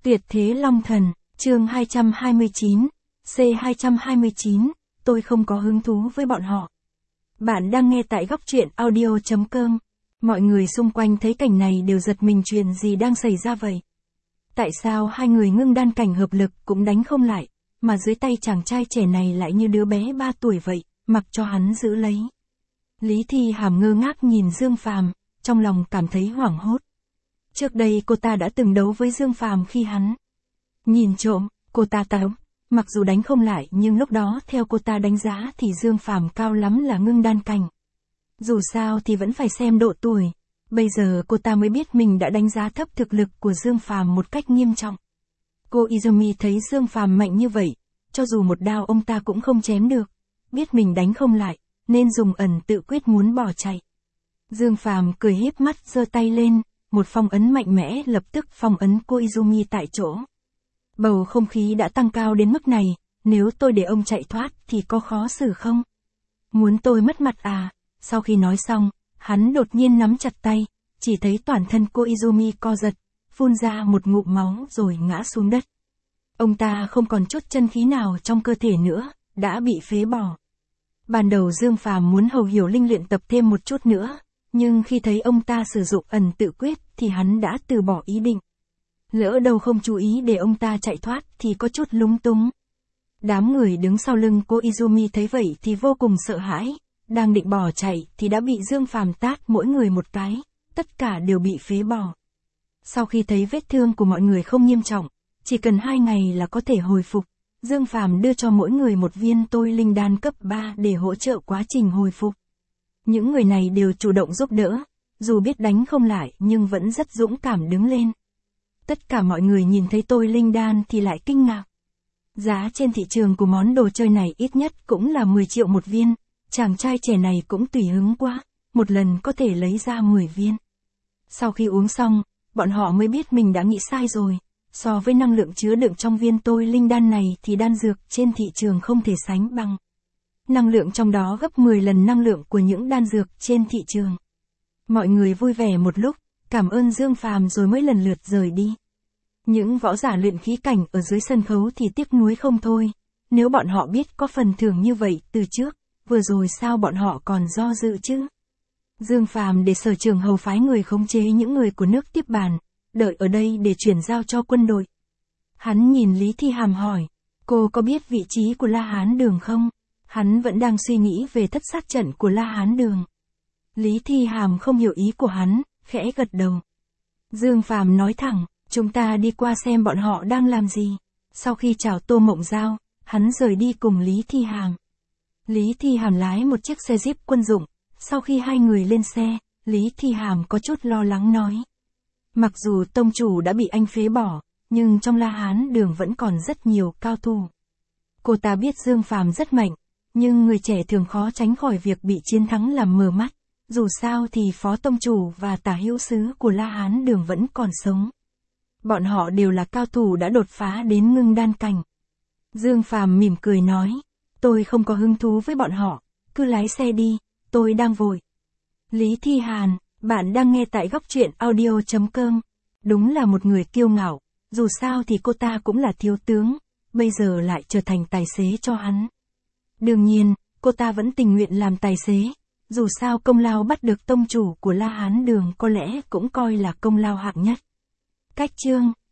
Tuyệt thế Long Thần, chương 229, C229, tôi không có hứng thú với bọn họ. Bạn đang nghe tại góc truyện audio.com. Mọi người xung quanh thấy cảnh này đều giật mình, chuyện gì đang xảy ra vậy? Tại sao hai người ngưng đan cảnh hợp lực cũng đánh không lại, mà dưới tay chàng trai trẻ này lại như đứa bé 3 tuổi vậy, mặc cho hắn giữ lấy. Lý Thi Hàm ngơ ngác nhìn Dương Phàm, trong lòng cảm thấy hoảng hốt. Trước đây cô ta đã từng đấu với Dương Phàm khi hắn nhìn trộm, cô ta táo. Mặc dù đánh không lại nhưng lúc đó theo cô ta đánh giá thì Dương Phàm cao lắm là ngưng đan cảnh. Dù sao thì vẫn phải xem độ tuổi. Bây giờ cô ta mới biết mình đã đánh giá thấp thực lực của Dương Phàm một cách nghiêm trọng. Cô Izumi thấy Dương Phàm mạnh như vậy, cho dù một đao ông ta cũng không chém được. Biết mình đánh không lại, nên dùng ẩn tự quyết muốn bỏ chạy. Dương Phàm cười híp mắt giơ tay lên, một phong ấn mạnh mẽ lập tức phong ấn cô Izumi tại chỗ. Bầu không khí đã tăng cao đến mức này, nếu tôi để ông chạy thoát thì có khó xử không? Muốn tôi mất mặt à? Sau khi nói xong, hắn đột nhiên nắm chặt tay, chỉ thấy toàn thân cô Izumi co giật, phun ra một ngụm máu rồi ngã xuống đất. Ông ta không còn chút chân khí nào trong cơ thể nữa, đã bị phế bỏ. Ban đầu Dương Phàm muốn Hầu Hiểu Linh luyện tập thêm một chút nữa, nhưng khi thấy ông ta sử dụng ẩn tự quyết thì hắn đã từ bỏ ý định. Lỡ đâu không chú ý để ông ta chạy thoát thì có chút lúng túng. Đám người đứng sau lưng cô Izumi thấy vậy thì vô cùng sợ hãi, đang định bỏ chạy thì đã bị Dương Phàm tát mỗi người một cái, tất cả đều bị phế bỏ. Sau khi thấy vết thương của mọi người không nghiêm trọng, chỉ cần 2 ngày là có thể hồi phục, Dương Phàm đưa cho mỗi người một viên tôi linh đan cấp 3 để hỗ trợ quá trình hồi phục. Những người này đều chủ động giúp đỡ, dù biết đánh không lại nhưng vẫn rất dũng cảm đứng lên. Tất cả mọi người nhìn thấy tôi linh đan thì lại kinh ngạc. Giá trên thị trường của món đồ chơi này ít nhất cũng là 10 triệu một viên, chàng trai trẻ này cũng tùy hứng quá, một lần có thể lấy ra 10 viên. Sau khi uống xong, bọn họ mới biết mình đã nghĩ sai rồi, so với năng lượng chứa đựng trong viên tôi linh đan này thì đan dược trên thị trường không thể sánh bằng. Năng lượng trong đó gấp 10 lần năng lượng của những đan dược trên thị trường. Mọi người vui vẻ một lúc, cảm ơn Dương Phàm rồi mới lần lượt rời đi. Những võ giả luyện khí cảnh ở dưới sân khấu thì tiếc nuối không thôi. Nếu bọn họ biết có phần thưởng như vậy từ trước, vừa rồi sao bọn họ còn do dự chứ? Dương Phàm để Sở Trường Hầu phái người khống chế những người của nước tiếp bàn, đợi ở đây để chuyển giao cho quân đội. Hắn nhìn Lý Thi Hàm hỏi, cô có biết vị trí của La Hán Đường không? Hắn vẫn đang suy nghĩ về thất sát trận của La Hán Đường. Lý Thi Hàm không hiểu ý của hắn, khẽ gật đầu. Dương Phàm nói thẳng, chúng ta đi qua xem bọn họ đang làm gì. Sau khi chào Tô Mộng Giao, hắn rời đi cùng Lý Thi Hàm. Lý Thi Hàm lái một chiếc xe Jeep quân dụng. Sau khi hai người lên xe, Lý Thi Hàm có chút lo lắng nói. Mặc dù tông chủ đã bị anh phế bỏ, nhưng trong La Hán Đường vẫn còn rất nhiều cao thủ. Cô ta biết Dương Phàm rất mạnh, nhưng người trẻ thường khó tránh khỏi việc bị chiến thắng làm mờ mắt. Dù sao thì phó tông chủ và tả hữu sứ của La Hán Đường vẫn còn sống. Bọn họ đều là cao thủ đã đột phá đến ngưng đan cảnh. Dương Phàm mỉm cười nói, tôi không có hứng thú với bọn họ, cứ lái xe đi, tôi đang vội. Lý Thi Hàn, bạn đang nghe tại góc truyện audio.com. Đúng là một người kiêu ngạo, dù sao thì cô ta cũng là thiếu tướng, bây giờ lại trở thành tài xế cho hắn. Đương nhiên, cô ta vẫn tình nguyện làm tài xế, dù sao công lao bắt được tông chủ của La Hán Đường có lẽ cũng coi là công lao hạng nhất. Cách chương